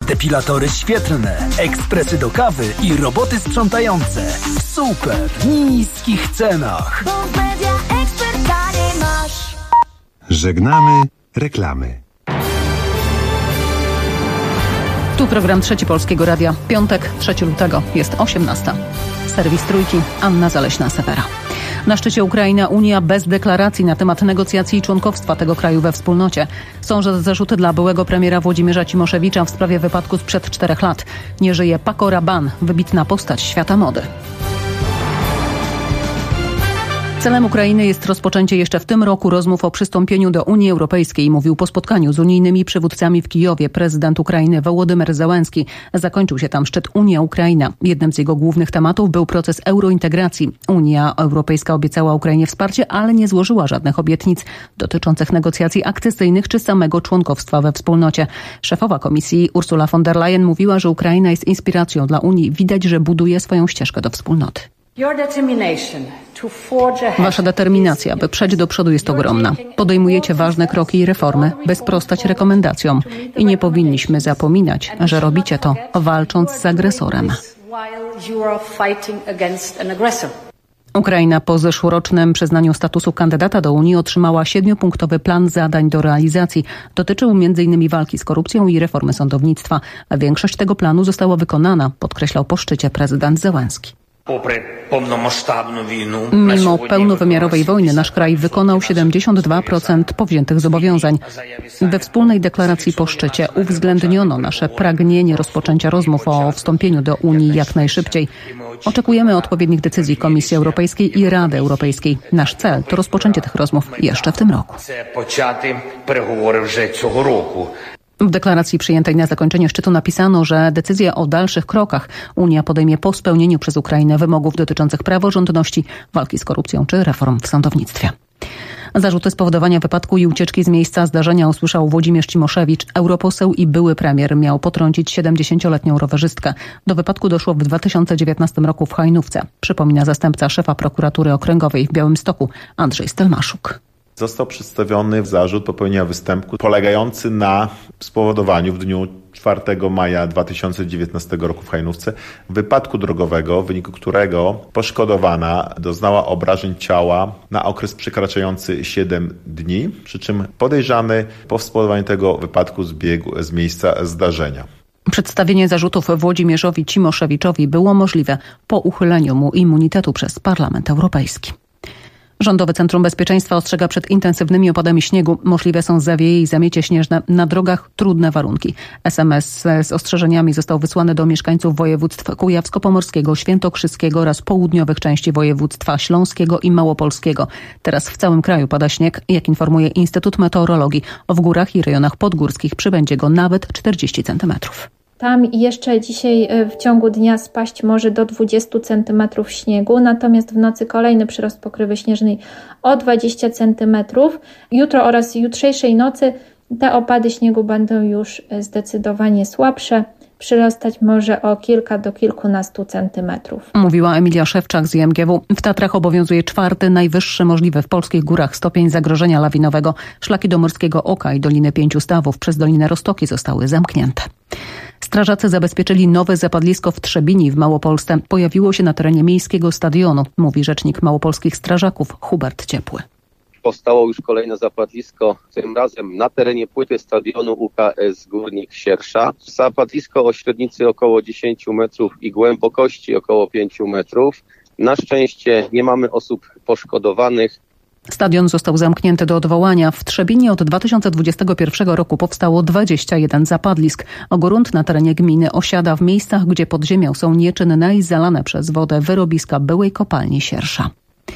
depilatory świetlne, ekspresy do kawy i roboty sprzątające w super niskich cenach. Bo w Media Expert taniej masz. Żegnamy reklamy. Tu program Trzeci Polskiego Radia. Piątek, 3 lutego, jest 18. Serwis Trójki, Anna Zaleśna-Sewera. Na szczycie Ukraina-Unia bez deklaracji na temat negocjacji i członkowstwa tego kraju we wspólnocie. Są zarzuty dla byłego premiera Włodzimierza Cimoszewicza w sprawie wypadku sprzed 4 lat. Nie żyje Paco Rabanne, wybitna postać świata mody. Celem Ukrainy jest rozpoczęcie jeszcze w tym roku rozmów o przystąpieniu do Unii Europejskiej, mówił po spotkaniu z unijnymi przywódcami w Kijowie prezydent Ukrainy Wołodymyr Zełenski. Zakończył się tam szczyt Unia-Ukraina. Jednym z jego głównych tematów był proces eurointegracji. Unia Europejska obiecała Ukrainie wsparcie, ale nie złożyła żadnych obietnic dotyczących negocjacji akcesyjnych czy samego członkowstwa we wspólnocie. Szefowa Komisji Ursula von der Leyen mówiła, że Ukraina jest inspiracją dla Unii. Widać, że buduje swoją ścieżkę do wspólnoty. Wasza determinacja, by przejść do przodu, jest ogromna. Podejmujecie ważne kroki i reformy, by sprostać rekomendacjom. I nie powinniśmy zapominać, że robicie to, walcząc z agresorem. Ukraina po zeszłorocznym przyznaniu statusu kandydata do Unii otrzymała 7-punktowy plan zadań do realizacji. Dotyczył m.in. walki z korupcją i reformy sądownictwa. A większość tego planu została wykonana, podkreślał po szczycie prezydent Zełenski. Mimo pełnowymiarowej wojny nasz kraj wykonał 72% powziętych zobowiązań. We wspólnej deklaracji po szczycie uwzględniono nasze pragnienie rozpoczęcia rozmów o wstąpieniu do Unii jak najszybciej. Oczekujemy odpowiednich decyzji Komisji Europejskiej i Rady Europejskiej. Nasz cel to rozpoczęcie tych rozmów jeszcze w tym roku. W deklaracji przyjętej na zakończenie szczytu napisano, że decyzję o dalszych krokach Unia podejmie po spełnieniu przez Ukrainę wymogów dotyczących praworządności, walki z korupcją czy reform w sądownictwie. Zarzuty spowodowania wypadku i ucieczki z miejsca zdarzenia usłyszał Włodzimierz Cimoszewicz. Europoseł i były premier miał potrącić 70-letnią rowerzystkę. Do wypadku doszło w 2019 roku w Hajnówce. Przypomina zastępca szefa prokuratury okręgowej w Białymstoku Andrzej Stelmaszuk. Został przedstawiony zarzut popełnienia występku polegający na spowodowaniu w dniu 4 maja 2019 roku w Hajnówce wypadku drogowego, w wyniku którego poszkodowana doznała obrażeń ciała na okres przekraczający 7 dni, przy czym podejrzany po spowodowaniu tego wypadku zbiegł z miejsca zdarzenia. Przedstawienie zarzutów Włodzimierzowi Cimoszewiczowi było możliwe po uchyleniu mu immunitetu przez Parlament Europejski. Rządowe Centrum Bezpieczeństwa ostrzega przed intensywnymi opadami śniegu. Możliwe są zawieje i zamiecie śnieżne. Na drogach trudne warunki. SMS z ostrzeżeniami został wysłany do mieszkańców województw kujawsko-pomorskiego, świętokrzyskiego oraz południowych części województwa śląskiego i małopolskiego. Teraz w całym kraju pada śnieg. Jak informuje Instytut Meteorologii, w górach i rejonach podgórskich przybędzie go nawet 40 centymetrów. Tam jeszcze dzisiaj w ciągu dnia spaść może do 20 cm śniegu, natomiast w nocy kolejny przyrost pokrywy śnieżnej o 20 cm. Jutro oraz jutrzejszej nocy te opady śniegu będą już zdecydowanie słabsze. Przyrastać może o kilka do kilkunastu centymetrów. Mówiła Emilia Szewczak z IMGW. W Tatrach obowiązuje 4. najwyższy możliwy w polskich górach stopień zagrożenia lawinowego. Szlaki do Morskiego Oka i Doliny Pięciu Stawów przez Dolinę Roztoki zostały zamknięte. Strażacy zabezpieczyli nowe zapadlisko w Trzebini w Małopolsce. Pojawiło się na terenie miejskiego stadionu, mówi rzecznik małopolskich strażaków Hubert Ciepły. Powstało już kolejne zapadlisko, tym razem na terenie płyty stadionu UKS Górnik Siersza. Zapadlisko o średnicy około 10 metrów i głębokości około 5 metrów. Na szczęście nie mamy osób poszkodowanych. Stadion został zamknięty do odwołania. W Trzebinie od 2021 roku powstało 21 zapadlisk. Grunt na terenie gminy osiada w miejscach, gdzie pod ziemią są nieczynne i zalane przez wodę wyrobiska byłej kopalni Siersza.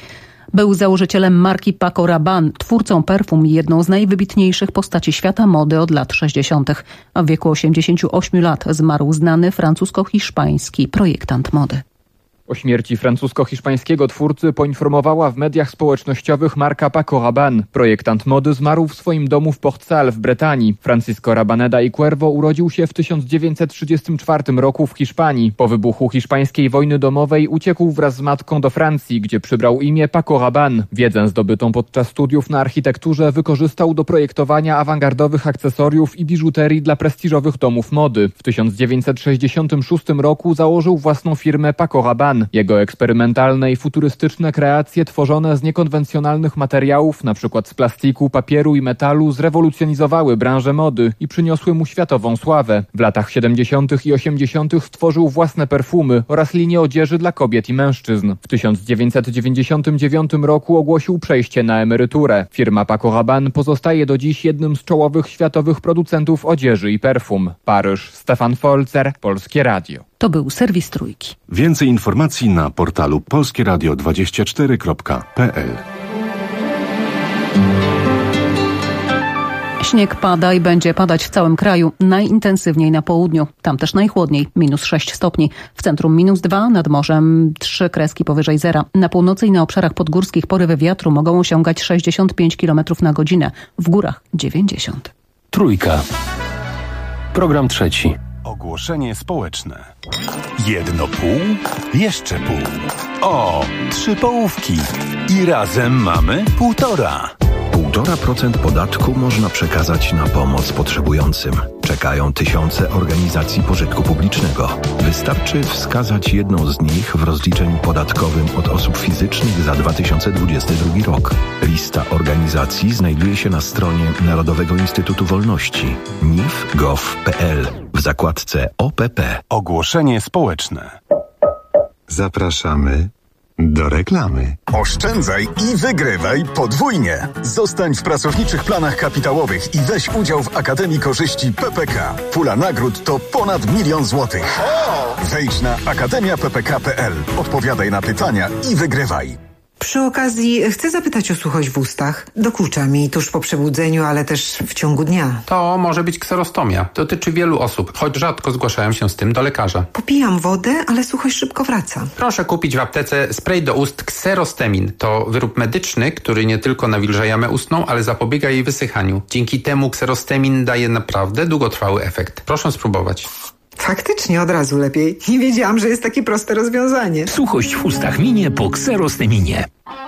Był założycielem marki Paco Rabanne, twórcą perfum i jedną z najwybitniejszych postaci świata mody od lat 60. W wieku 88 lat zmarł znany francusko-hiszpański projektant mody. O śmierci francusko-hiszpańskiego twórcy poinformowała w mediach społecznościowych marka Paco Rabanne. Projektant mody zmarł w swoim domu w Port Salle w Brytanii. Francisco Rabaneda y Cuervo urodził się w 1934 roku w Hiszpanii. Po wybuchu hiszpańskiej wojny domowej uciekł wraz z matką do Francji, gdzie przybrał imię Paco Rabanne. Wiedzę zdobytą podczas studiów na architekturze wykorzystał do projektowania awangardowych akcesoriów i biżuterii dla prestiżowych domów mody. W 1966 roku założył własną firmę Paco Rabanne. Jego eksperymentalne i futurystyczne kreacje tworzone z niekonwencjonalnych materiałów, np. z plastiku, papieru i metalu, zrewolucjonizowały branżę mody i przyniosły mu światową sławę. W latach 70. i 80. stworzył własne perfumy oraz linię odzieży dla kobiet i mężczyzn. W 1999 roku ogłosił przejście na emeryturę. Firma Paco Rabanne pozostaje do dziś jednym z czołowych światowych producentów odzieży i perfum. Paryż, Stefan Folzer, Polskie Radio. To był serwis Trójki. Więcej informacji na portalu polskieradio24.pl. Śnieg pada i będzie padać w całym kraju, najintensywniej na południu. Tam też najchłodniej, -6 stopni. W centrum -2, nad morzem 3 kreski powyżej zera. Na północy i na obszarach podgórskich porywy wiatru mogą osiągać 65 km na godzinę. W górach 90. Trójka. Program trzeci. Ogłoszenie społeczne. Jedno pół, jeszcze pół. O, 3 połówki. I razem mamy 1,5. 1,5% podatku można przekazać na pomoc potrzebującym. Czekają tysiące organizacji pożytku publicznego. Wystarczy wskazać jedną z nich w rozliczeniu podatkowym od osób fizycznych za 2022 rok. Lista organizacji znajduje się na stronie Narodowego Instytutu Wolności nif.gov.pl w zakładce OPP. Ogłoszenie społeczne. Zapraszamy do reklamy. Oszczędzaj i wygrywaj podwójnie. Zostań w pracowniczych planach kapitałowych i weź udział w Akademii Korzyści PPK. Pula nagród to ponad 1 000 000 złotych. Wejdź na akademiappk.pl, odpowiadaj na pytania i wygrywaj. Przy okazji chcę zapytać o suchość w ustach. Dokucza mi tuż po przebudzeniu, ale też w ciągu dnia. To może być kserostomia. Dotyczy wielu osób, choć rzadko zgłaszają się z tym do lekarza. Popijam wodę, ale suchość szybko wraca. Proszę kupić w aptece spray do ust Kserostemin. To wyrób medyczny, który nie tylko nawilża jamę ustną, ale zapobiega jej wysychaniu. Dzięki temu Kserostemin daje naprawdę długotrwały efekt. Proszę spróbować. Faktycznie od razu lepiej. Nie wiedziałam, że jest takie proste rozwiązanie. Suchość w ustach minie po Kserosteminie.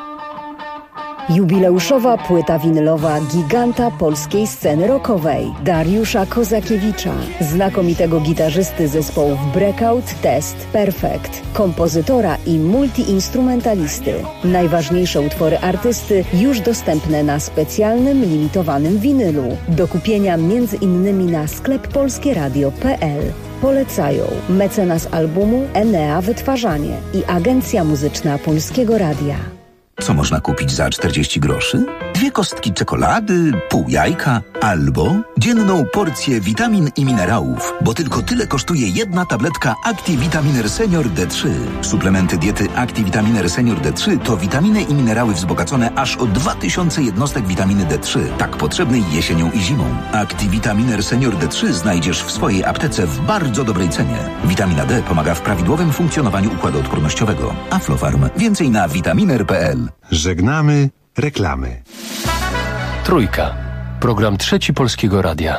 Jubileuszowa płyta winylowa giganta polskiej sceny rockowej Dariusza Kozakiewicza, znakomitego gitarzysty zespołów Breakout, Test, Perfect, kompozytora i multiinstrumentalisty. Najważniejsze utwory artysty już dostępne na specjalnym, limitowanym winylu. Do kupienia m.in. na sklep polskieradio.pl. Polecają mecenas albumu Enea Wytwarzanie i Agencja Muzyczna Polskiego Radia. Co można kupić za 40 groszy? 2 kostki czekolady, pół jajka albo dzienną porcję witamin i minerałów, bo tylko tyle kosztuje jedna tabletka Activitaminer Senior D3. Suplementy diety Activitaminer Senior D3 to witaminy i minerały wzbogacone aż o 2000 jednostek witaminy D3, tak potrzebnej jesienią i zimą. Activitaminer Senior D3 znajdziesz w swojej aptece w bardzo dobrej cenie. Witamina D pomaga w prawidłowym funkcjonowaniu układu odpornościowego. Aflofarm. Więcej na vitaminer.pl. Żegnamy reklamy. Trójka. Program trzeci Polskiego Radia.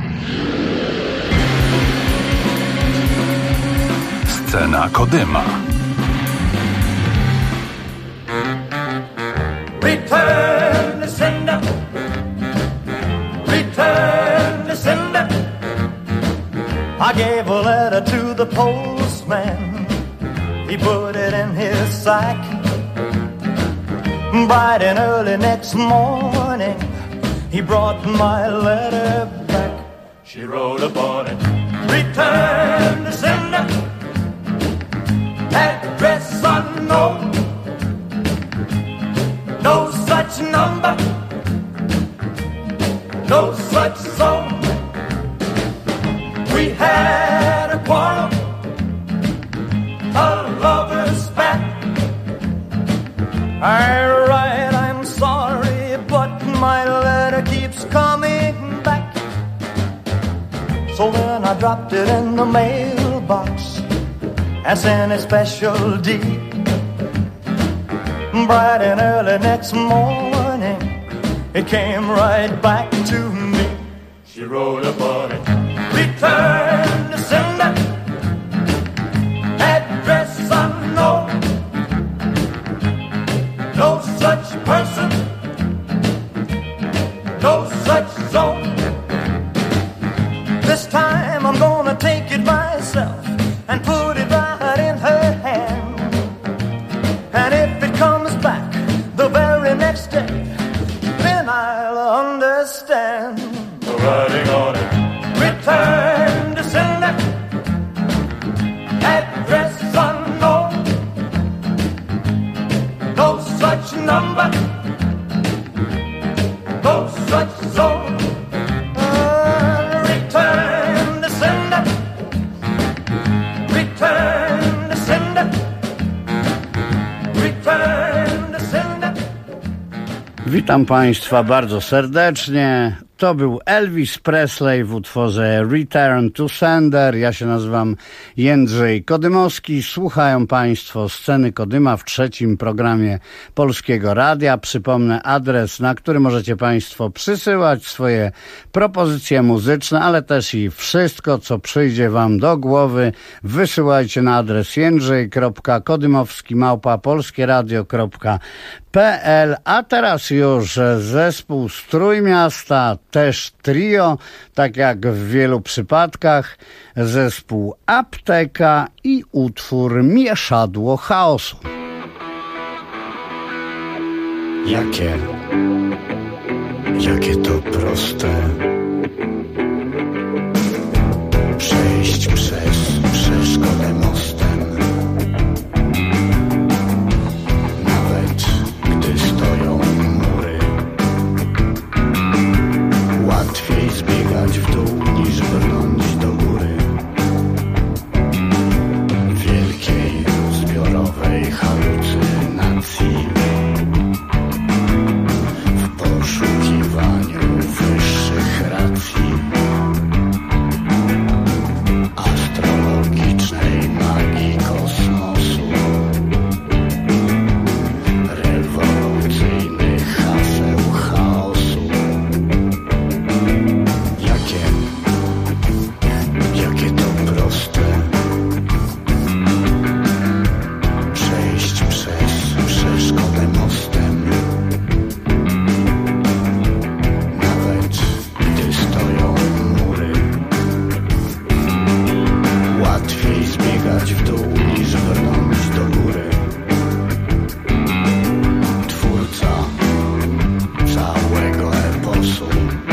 Scena Kodyma. Return the sender. Return the sender. I gave a letter to the postman. He put it in his sack. Bright and early next morning, he brought my letter back. She wrote upon it, return the sender, address unknown, no such number, no such zone. We had a quarrel, a lover's spat. I'm sorry, but my letter keeps coming back. So then I dropped it in the mailbox as any special deed. Bright and early next morning, it came right back to me. She wrote upon it, return to sender, address unknown. No such person, no such zone. This time I'm gonna take it myself and put it right in her hand. And if it comes back the very next day, then I'll understand. Writing on it, return to sender, address unknown. No such number, no such zone. Return to sender, return to sender, return to sender. Witam Państwa bardzo serdecznie. To był Elvis Presley w utworze Return to Sender. Ja się nazywam Jędrzej Kodymowski. Słuchają Państwo Sceny Kodyma w trzecim programie Polskiego Radia. Przypomnę adres, na który możecie Państwo przysyłać swoje propozycje muzyczne, ale też i wszystko, co przyjdzie Wam do głowy. Wysyłajcie na adres jędrzej.kodymowski@polskieradio.pl. A teraz już zespół z Trójmiasta, też trio, tak jak w wielu przypadkach, zespół Apteka i utwór Mieszadło chaosu. Jakie to proste przejść przez przeszkodę mostem, nawet gdy stoją mury. Łatwiej zbiegać w dół niż brnąć do góry. Wielkiej zbiorowej halucynacji, w poszukiwaniu wyższych racji, astrologicznej magii kosmosu, rewolucyjnych haseł chaosu. Jakie to proste przejść przez przeszkodę mostem, nawet gdy stoją mury. Łatwiej zbiegać w dół niż brnąć do góry. Twórca całego eposu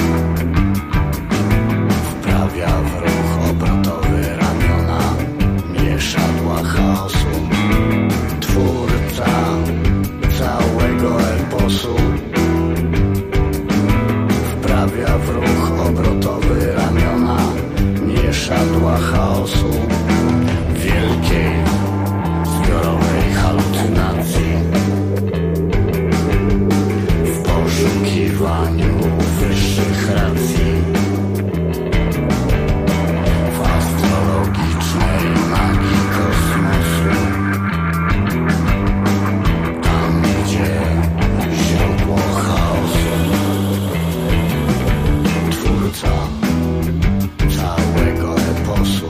wprawia w ruch obrotowy ramiona mieszadła chaosu. Twórca całego eposu wprawia w ruch obrotowy ramiona mieszadła chaosu. Wielkiej zbiorowej halucynacji, w poszukiwaniu wyższych racji, w astrologicznej magii kosmosu, tam gdzie źródło chaosu. Twórca całego eposu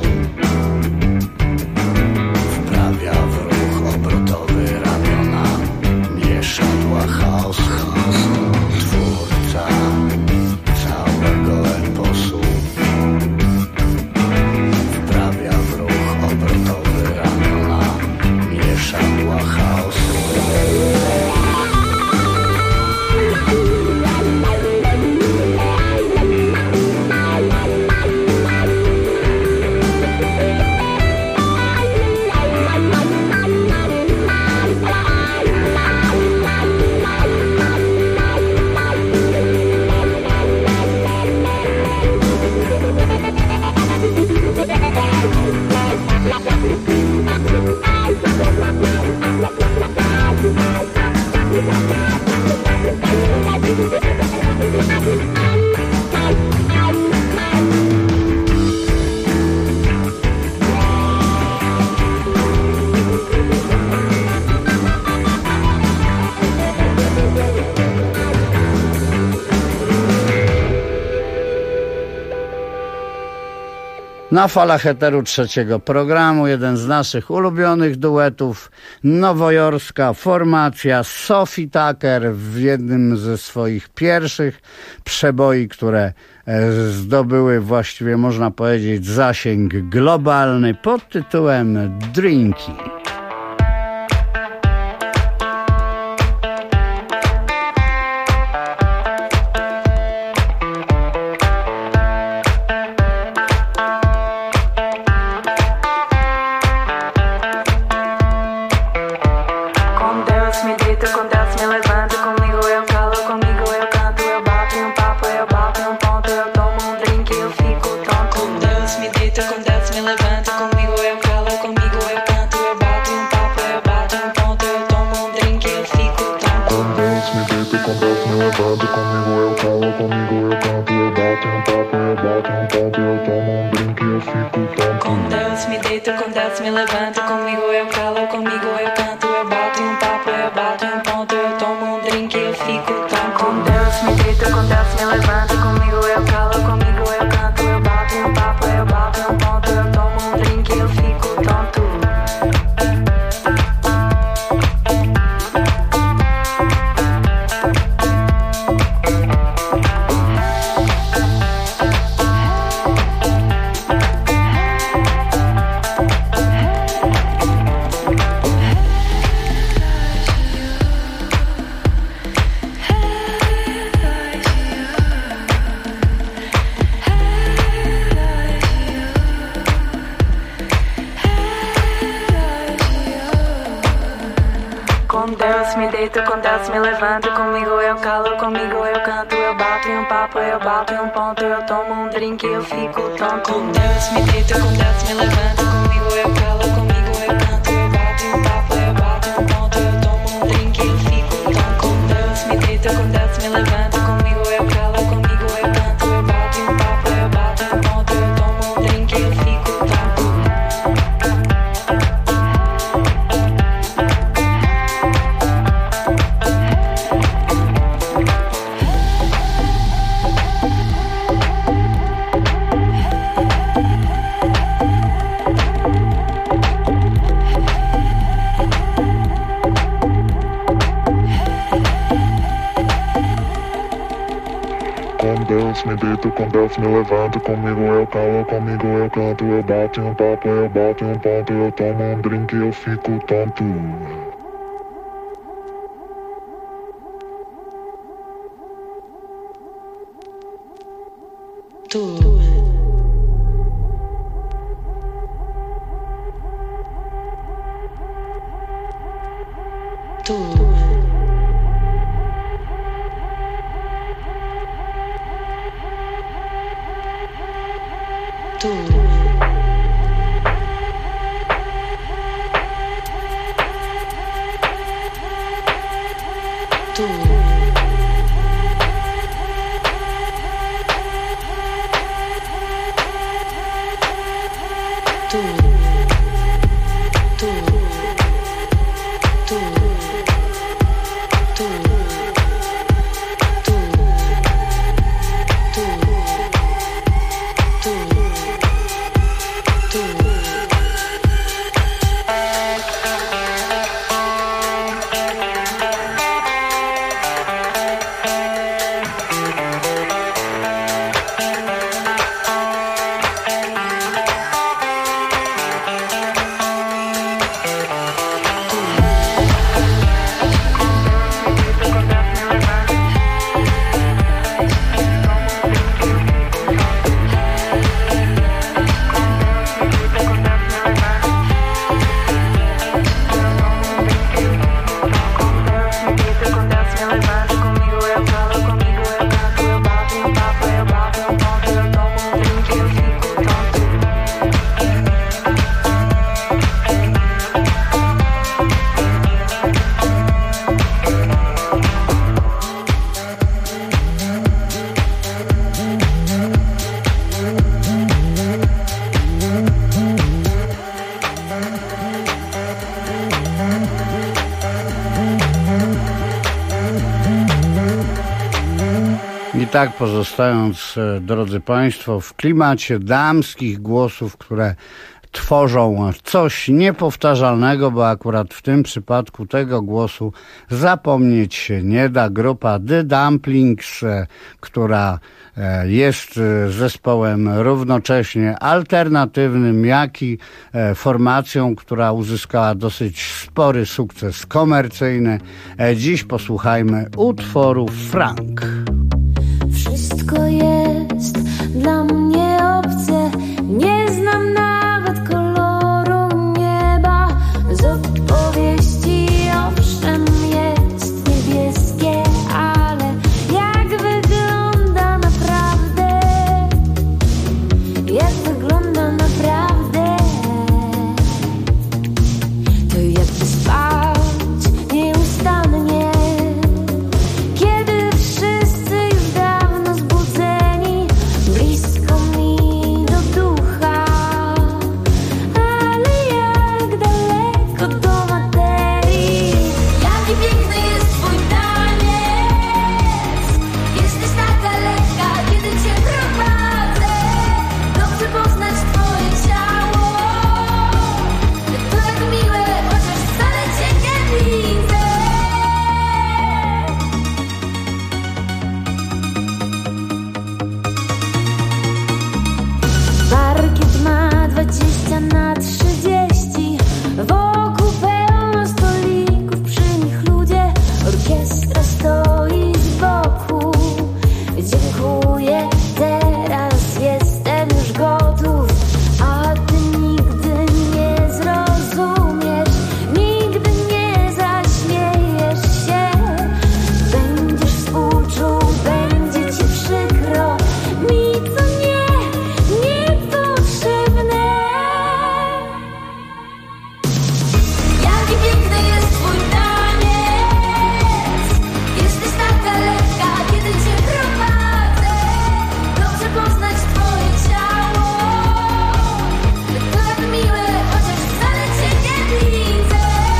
wprawia w ruch obrotowy ramiona mieszadła chaosu. Twórca całego eposu wprawia w ruch obrotowy ramiona mieszadła chaosu. Na falach eteru trzeciego programu jeden z naszych ulubionych duetów, nowojorska formacja Sophie Tucker w jednym ze swoich pierwszych przeboi, które zdobyły właściwie można powiedzieć zasięg globalny pod tytułem Drinky. me deito, com Deus me levanto, comigo eu calo, comigo eu canto, eu bato um papo, eu bato um ponto, eu tomo um drink e eu fico tonto. tak pozostając, drodzy Państwo, w klimacie damskich głosów, które tworzą coś niepowtarzalnego, bo akurat w tym przypadku tego głosu zapomnieć się nie da. Grupa The Dumplings, która jest zespołem równocześnie alternatywnym, jak i formacją, która uzyskała dosyć spory sukces komercyjny. Dziś posłuchajmy utworu Frank. Wszystko jest dla mnie obce, nie znam nawet koloru nieba. Z opowieści owszem jest niebieskie, ale jak wygląda naprawdę? Jak wygląda naprawdę? To jakby spać nieustannie, kiedy wszyscy już dawno zbudzeni, blisko mi do ducha, ale jak daleko do materii. Jaki piękny jest twój taniec, jesteś taka lekka, kiedy cię prowadzę. Dobrze poznać twoje ciało, to tak miłe, chociaż wcale cię nie widzę. Parkiet ma 20/30, wokół pełno stolików, przy nich ludzie, orkiestra stoi z boku. Dziękuję, teraz jestem już gotów, a ty nigdy nie zrozumiesz, nigdy nie zaśmiejesz się. Będziesz współczuł, będzie ci przykro, mi to niepotrzebne. Jaki piękny jest twój taniec, jesteś taka lekka, kiedy cię prowadzę. Dobrze poznać twoje ciało, to tak miłe, chociaż wcale cię nie widzę.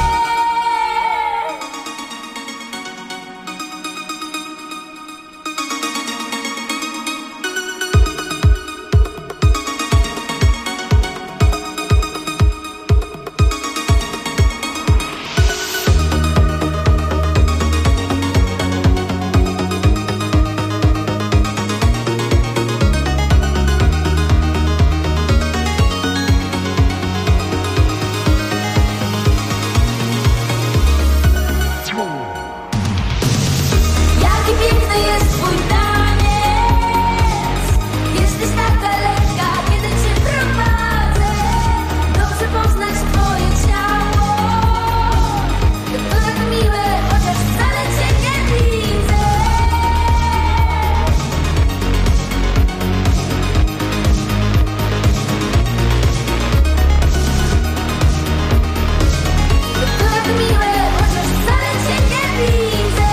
Jaki piękny jest twój taniec, jesteś taka lekka, kiedy cię prowadzę. Dobrze poznać twoje ciało, to tak miłe, chociaż wcale cię nie widzę. To tak miłe, chociaż wcale cię nie widzę.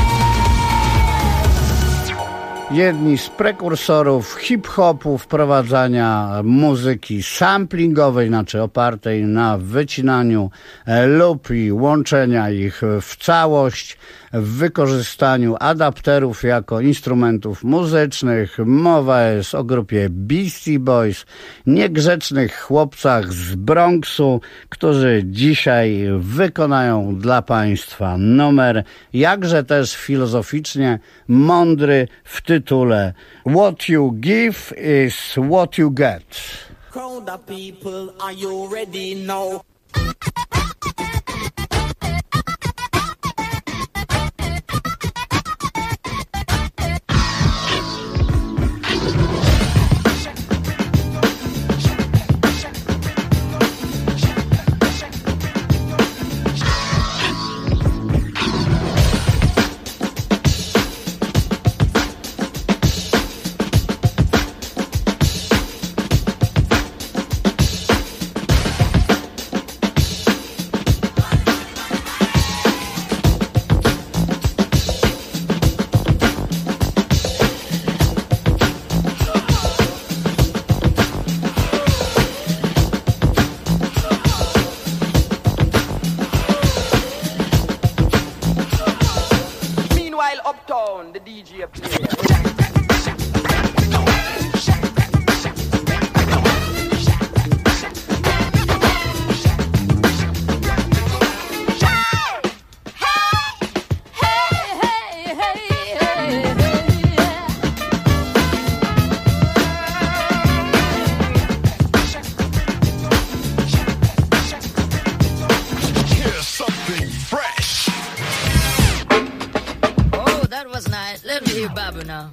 Jedni z prekursorów hip-hopu, wprowadzania muzyki samplingowej, znaczy opartej na wycinaniu lub i łączenia ich w całość, w wykorzystaniu adapterów jako instrumentów muzycznych. Mowa jest o grupie Beastie Boys, niegrzecznych chłopcach z Bronxu, którzy dzisiaj wykonają dla Państwa numer, jakże też filozoficznie mądry w tytule What you give is what you get. Crowd of people, are you ready now? Uptown, the DJ player. you now.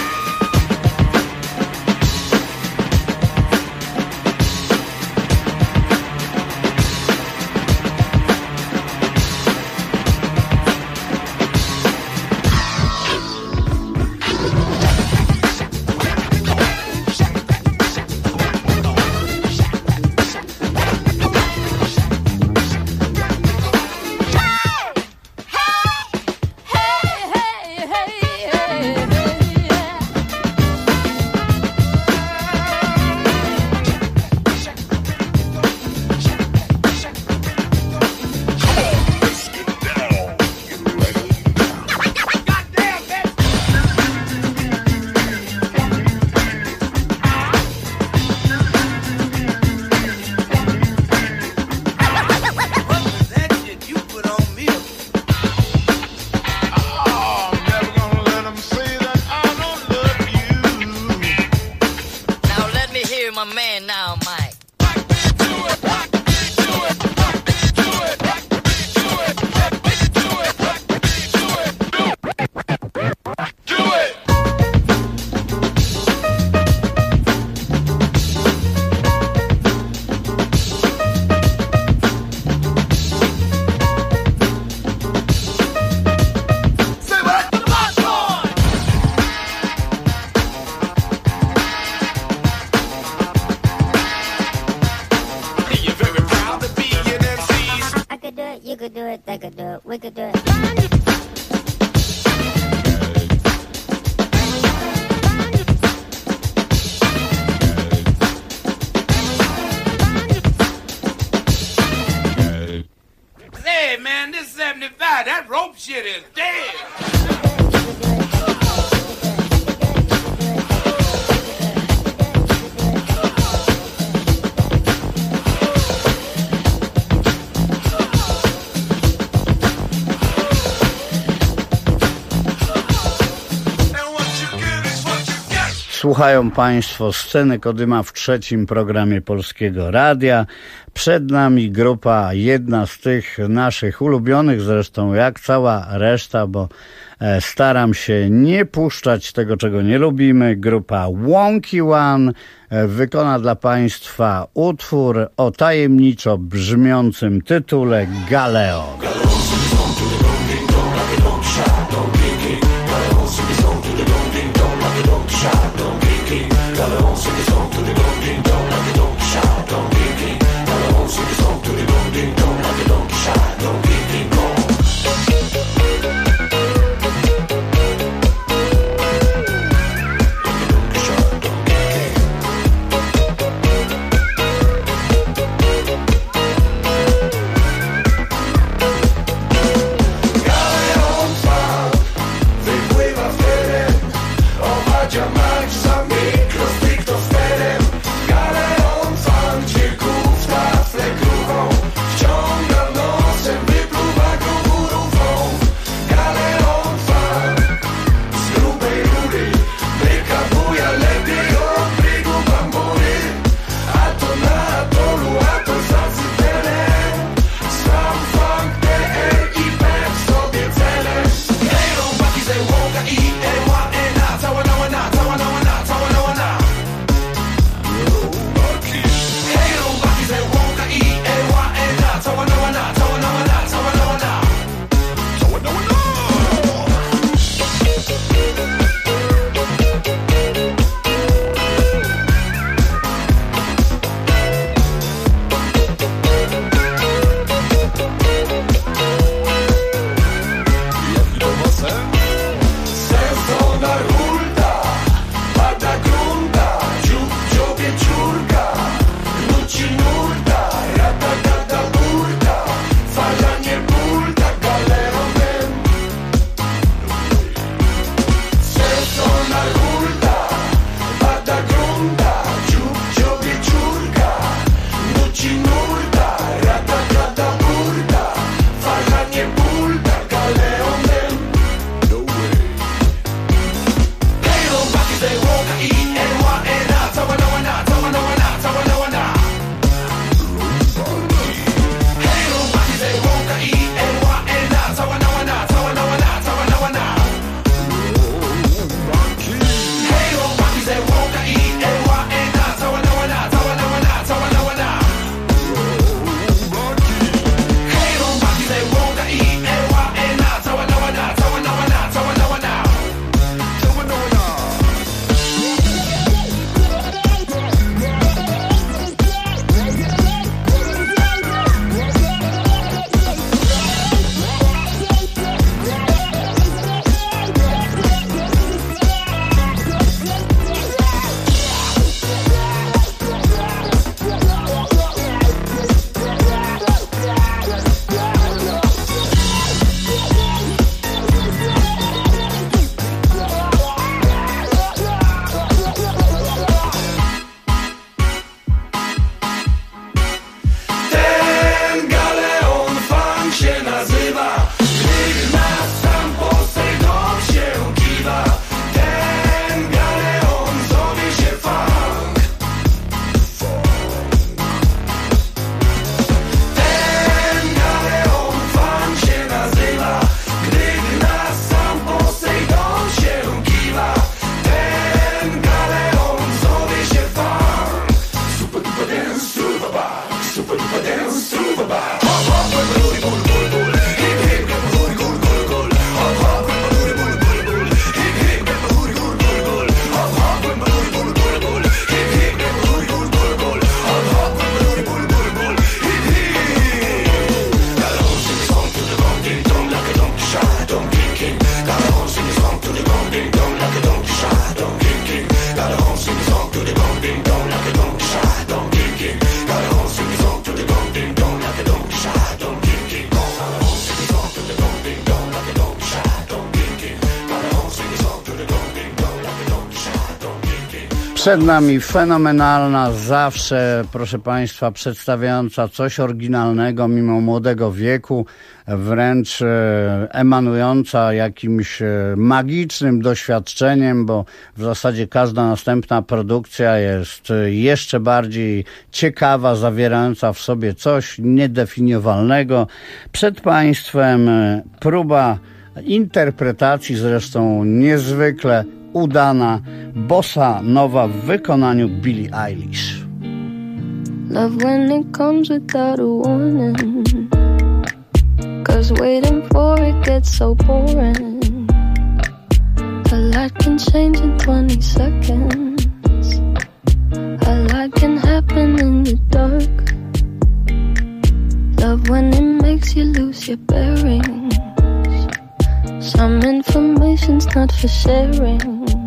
Słuchają Państwo Sceny Kodyma w trzecim programie Polskiego Radia. Przed nami grupa, jedna z tych naszych ulubionych, zresztą jak cała reszta, bo staram się nie puszczać tego, czego nie lubimy. Grupa Wonky One wykona dla Państwa utwór o tajemniczo brzmiącym tytule Galeon. super duper dance, super bar. Hop hop with booty bul bul bul. Hip hip get booty gul gul gul. Hop hop with booty bul bul bul. Hip hip get booty gul gul gul. Hop hop with booty bul bul bul. Hip hip get booty gul gul gul. Hop hop with booty bul bul bul. Hip hip. Gotta hold sing a song to the gong ding dong like a donkey shy dong king king. Gotta hold sing a song to the gong ding dong like a donkey shy dong king king. Gotta hold sing a song to the gong ding dong like a donkey shy dong king king. Gotta hold sing a song to the gong ding dong like a donkey shy dong king king. Gotta hold sing a song to the gong ding dong like a donkey shy dong king king. Gotta hold sing a song to the gong ding dong like a donkey shy dong king king. Przed nami fenomenalna, zawsze, proszę Państwa, przedstawiająca coś oryginalnego mimo młodego wieku, wręcz emanująca jakimś magicznym doświadczeniem, bo w zasadzie każda następna produkcja jest jeszcze bardziej ciekawa, zawierająca w sobie coś niedefiniowalnego. Przed Państwem próba interpretacji, zresztą niezwykle udana, bossa nowa w wykonaniu Billie Eilish. Love when it comes without a warning, 'cause waiting for it gets so boring. A lot can change in 20 seconds. A lot can happen in the dark. Love when it makes you lose your bearings. Some information's not for sharing.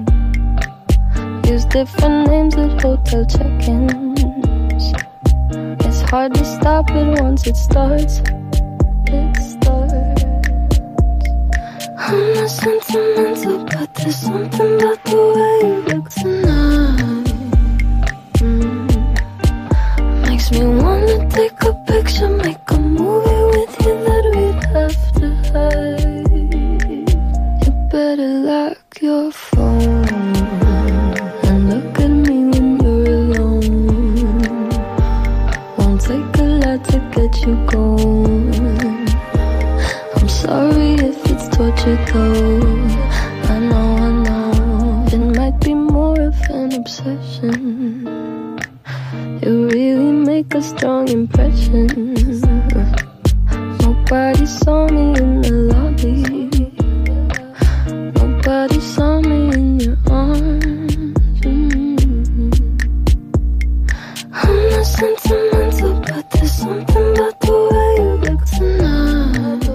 Use different names at hotel check-ins. It's hard to stop it once it starts. It starts. I'm not sentimental, but there's something about the way you look tonight. Makes me wanna take a picture, make a movie with you that we'd have to hide. You better lock your phone and look at me when you're alone. Won't take a lot to get you going. I'm sorry if it's torture though. I know it might be more of an obsession. You really make a strong impression. Nobody saw me in the lobby. Nobody saw me in your arms. I'm not sentimental, but there's something about the way you look tonight.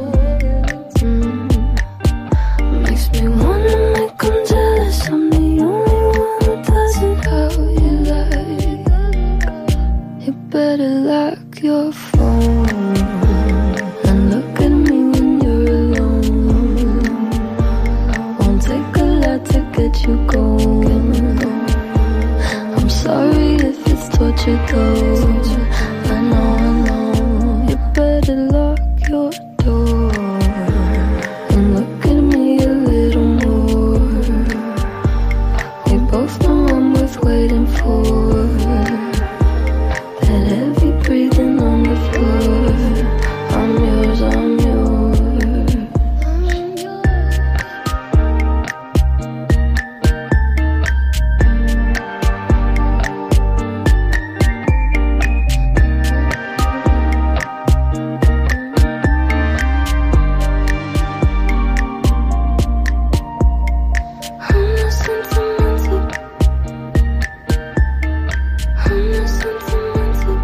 Makes me wanna make them jealous. I'm the only one who does it how you like. You better lock your phone and look at me when you're alone. Won't take a lot to get you going. I'm sorry if it's torture though. I know. You better lock your door and look at me a little more. We both know I'm worth waiting for. That heavy breathing on the floor. I'm yours, I'm yours. I'm not sentimental. I'm not sentimental.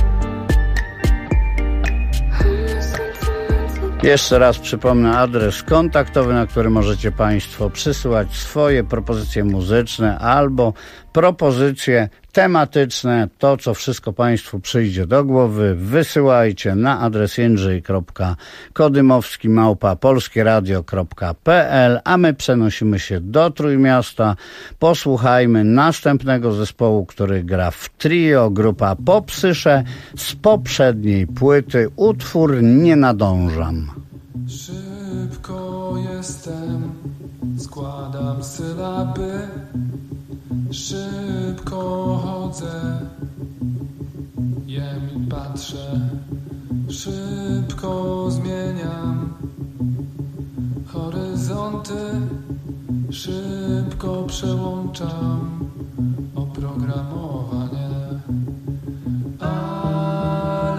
Jeszcze raz przypomnę adres kontaktowy, na który możecie Państwo przysyłać swoje propozycje muzyczne albo propozycje tematyczne. To, co wszystko Państwu przyjdzie do głowy, wysyłajcie na adres jędrzej.kodymowski@polskieradio.pl, a my przenosimy się do Trójmiasta. Posłuchajmy następnego zespołu, który gra w trio, grupa Popsysze, z poprzedniej płyty utwór Nie nadążam. Szybko jestem, składam sylaby, szybko chodzę, jem i patrzę, szybko zmieniam horyzonty, szybko przełączam oprogramowanie. A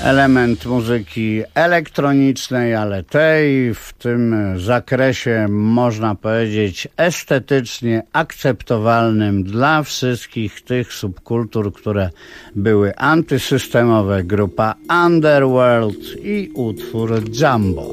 element muzyki elektronicznej, ale tej w tym zakresie można powiedzieć estetycznie akceptowalnym dla wszystkich tych subkultur, które były antysystemowe. Grupa Underworld i utwór Jumbo.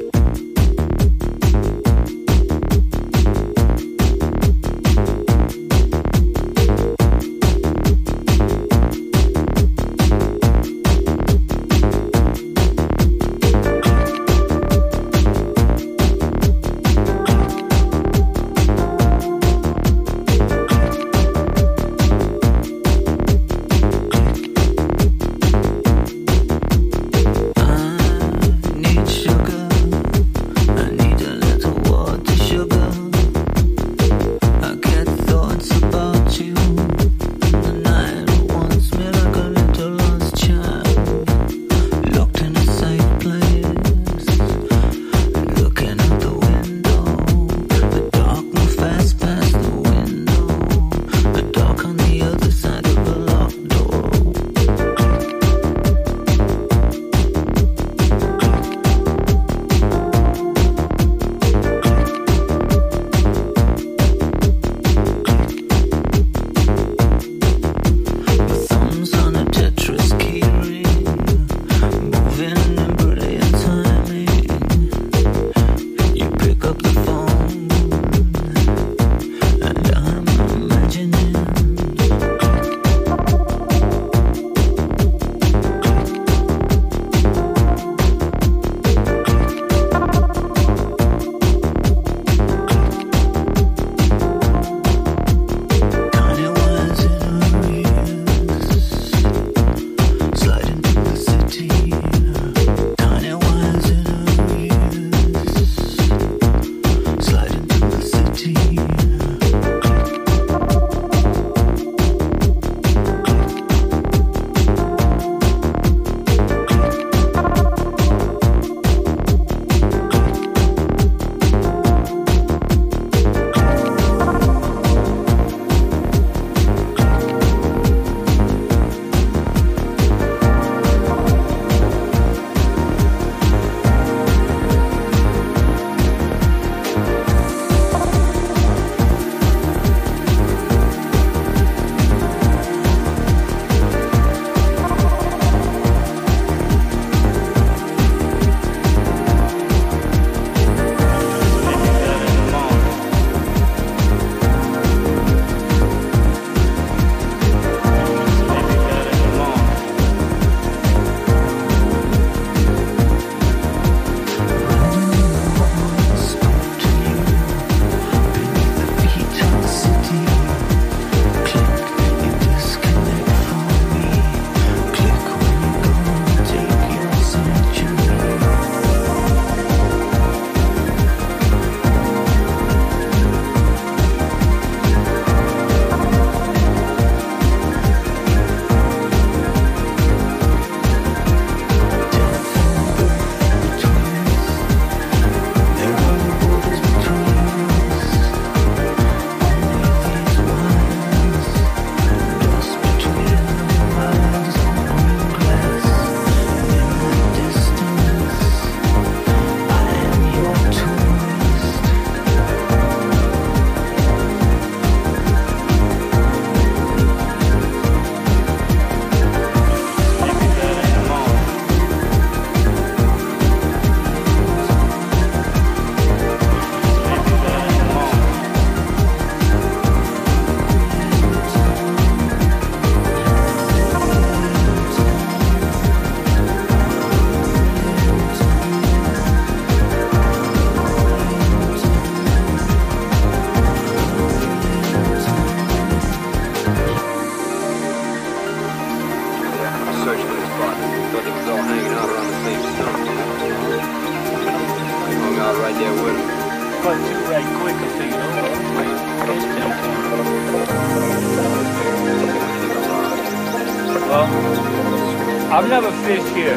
I've never fished here.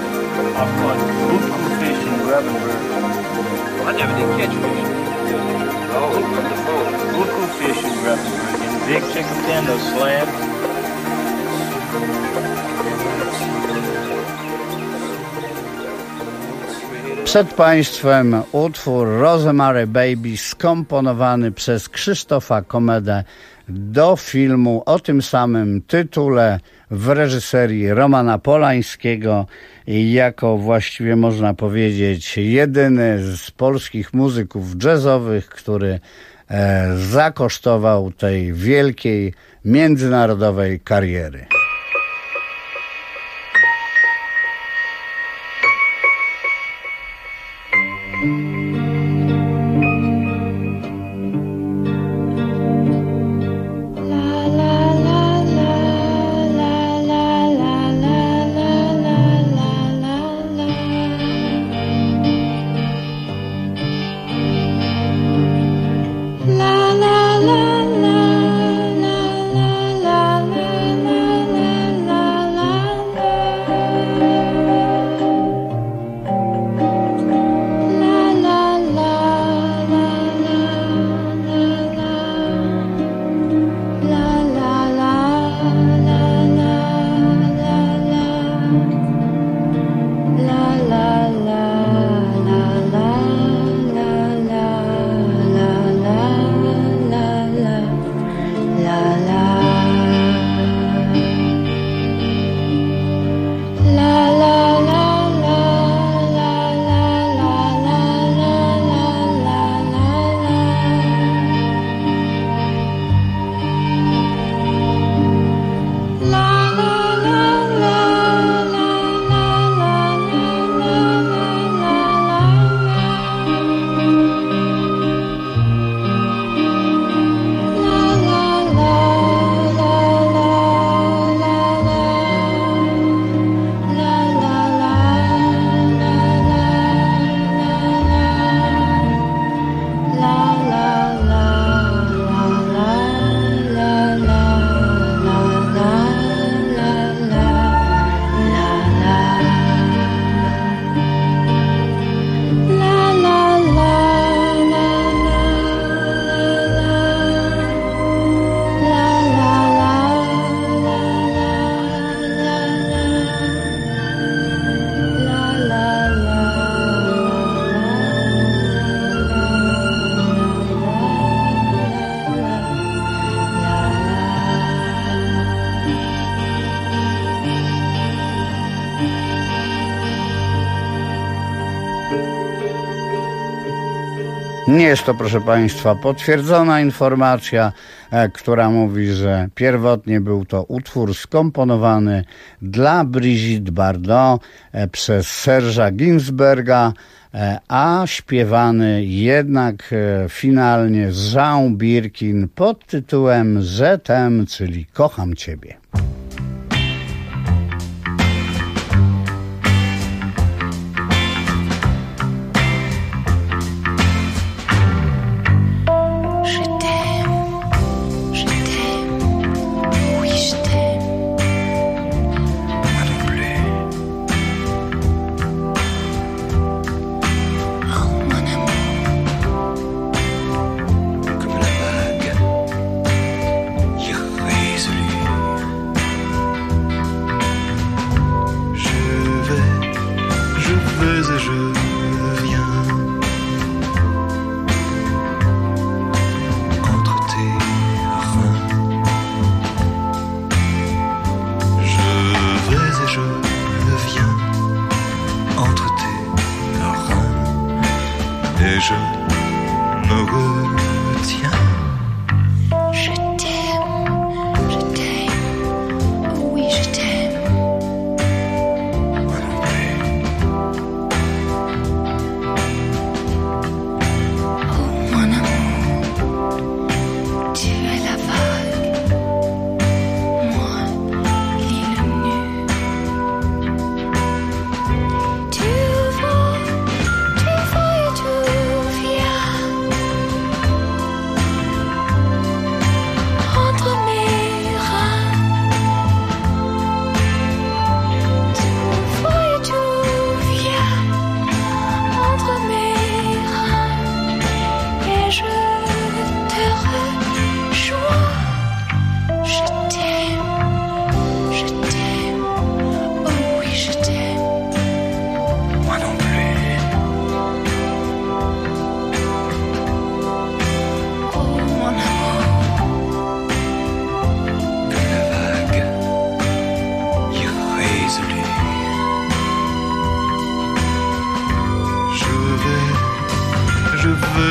I've caught buku fish in Gravenberg. I never did catch fish. Oh, from the boat. Buku fish in Gravenberg. And big chicken tender slab. Przed Państwem utwór Rosemary Baby skomponowany przez Krzysztofa Komedę do filmu o tym samym tytule w reżyserii Romana Polańskiego jako właściwie można powiedzieć jedyny z polskich muzyków jazzowych, który zakosztował tej wielkiej międzynarodowej kariery. Nie jest to, proszę Państwa, potwierdzona informacja, która mówi, że pierwotnie był to utwór skomponowany dla Brigitte Bardot przez Serge'a Gainsbourga, a śpiewany jednak finalnie z Jean Birkin pod tytułem Je t'aime, czyli Kocham Ciebie.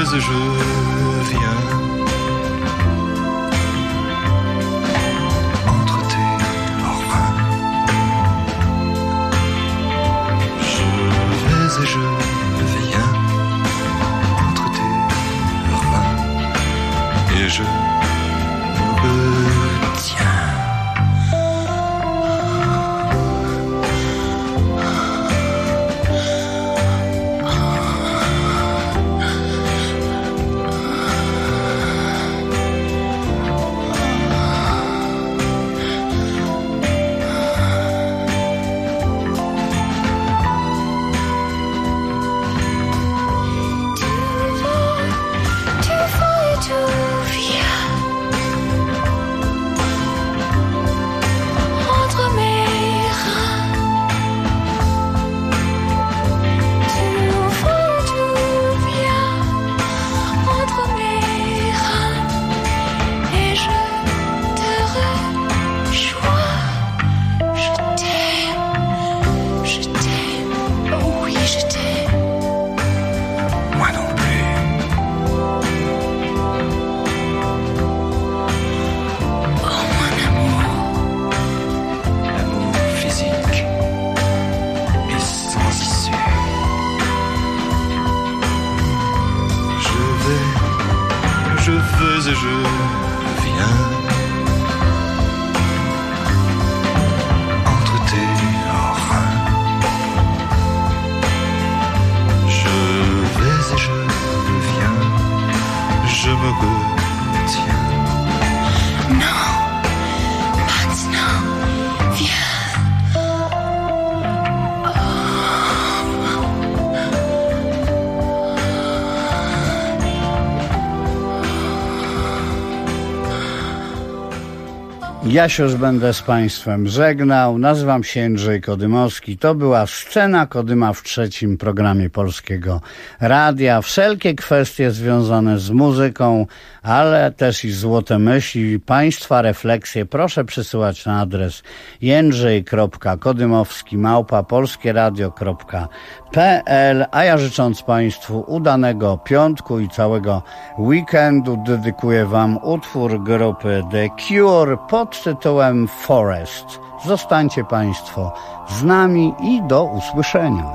vais et je viens entre tes reins. Je vais et je viens entre tes reins et je me tiens. Et je viens entre tes reins. Je vais et je viens, je me retiens. Non, maintenant, viens. Ja się już będę z Państwem żegnał. Nazywam się Jędrzej Kodymowski. To była Scena Kodyma w trzecim programie Polskiego Radia. Wszelkie kwestie związane z muzyką, ale też i złote myśli, Państwa refleksje proszę przysyłać na adres jędrzej.kodymowski@polskieradio.pl. A ja życząc Państwu udanego piątku i całego weekendu dedykuję Wam utwór grupy The Cure pod tytułem Forest. Zostańcie Państwo z nami i do usłyszenia.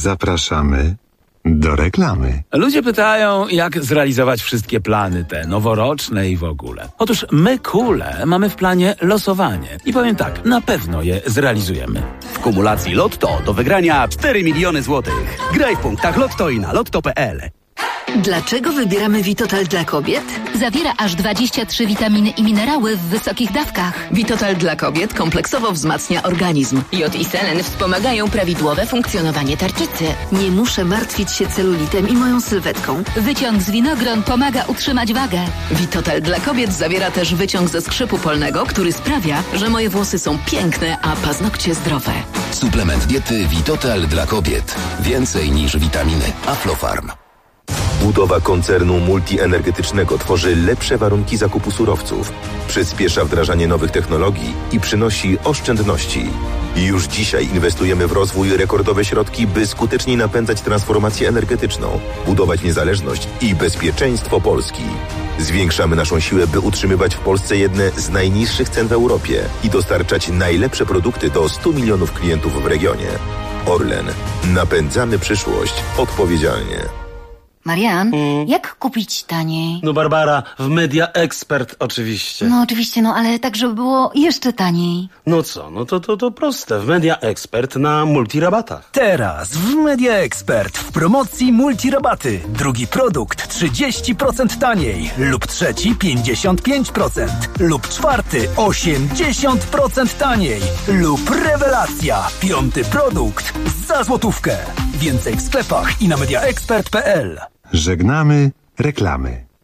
Zapraszamy do reklamy. Ludzie pytają, jak zrealizować wszystkie plany te noworoczne i w ogóle. Otóż my, Kule, mamy w planie losowanie. I powiem tak, na pewno je zrealizujemy. W kumulacji Lotto do wygrania 4 miliony złotych. Graj w punktach Lotto i na lotto.pl. Dlaczego wybieramy Vitotal dla kobiet? Zawiera aż 23 witaminy i minerały w wysokich dawkach. Vitotal dla kobiet kompleksowo wzmacnia organizm. Jod i selen wspomagają prawidłowe funkcjonowanie tarczycy. Nie muszę martwić się celulitem i moją sylwetką. Wyciąg z winogron pomaga utrzymać wagę. Vitotal dla kobiet zawiera też wyciąg ze skrzypu polnego, który sprawia, że moje włosy są piękne, a paznokcie zdrowe. Suplement diety Vitotal dla kobiet. Więcej niż witaminy. Aflofarm. Budowa koncernu multienergetycznego tworzy lepsze warunki zakupu surowców, przyspiesza wdrażanie nowych technologii i przynosi oszczędności. Już dzisiaj inwestujemy w rozwój rekordowe środki, by skutecznie napędzać transformację energetyczną, budować niezależność i bezpieczeństwo Polski. Zwiększamy naszą siłę, by utrzymywać w Polsce jedne z najniższych cen w Europie i dostarczać najlepsze produkty do 100 milionów klientów w regionie. Orlen. Napędzamy przyszłość odpowiedzialnie. Marian, jak kupić taniej? No Barbara, w Media Expert oczywiście. No oczywiście, ale tak, żeby było jeszcze taniej. No co, no to proste. W Media Expert na multirabatach. Teraz w Media Expert w promocji multirabaty. Drugi produkt 30% taniej lub trzeci 55% lub czwarty 80% taniej lub rewelacja. Piąty produkt za złotówkę. Więcej w sklepach i na mediaexpert.pl. Żegnamy reklamy.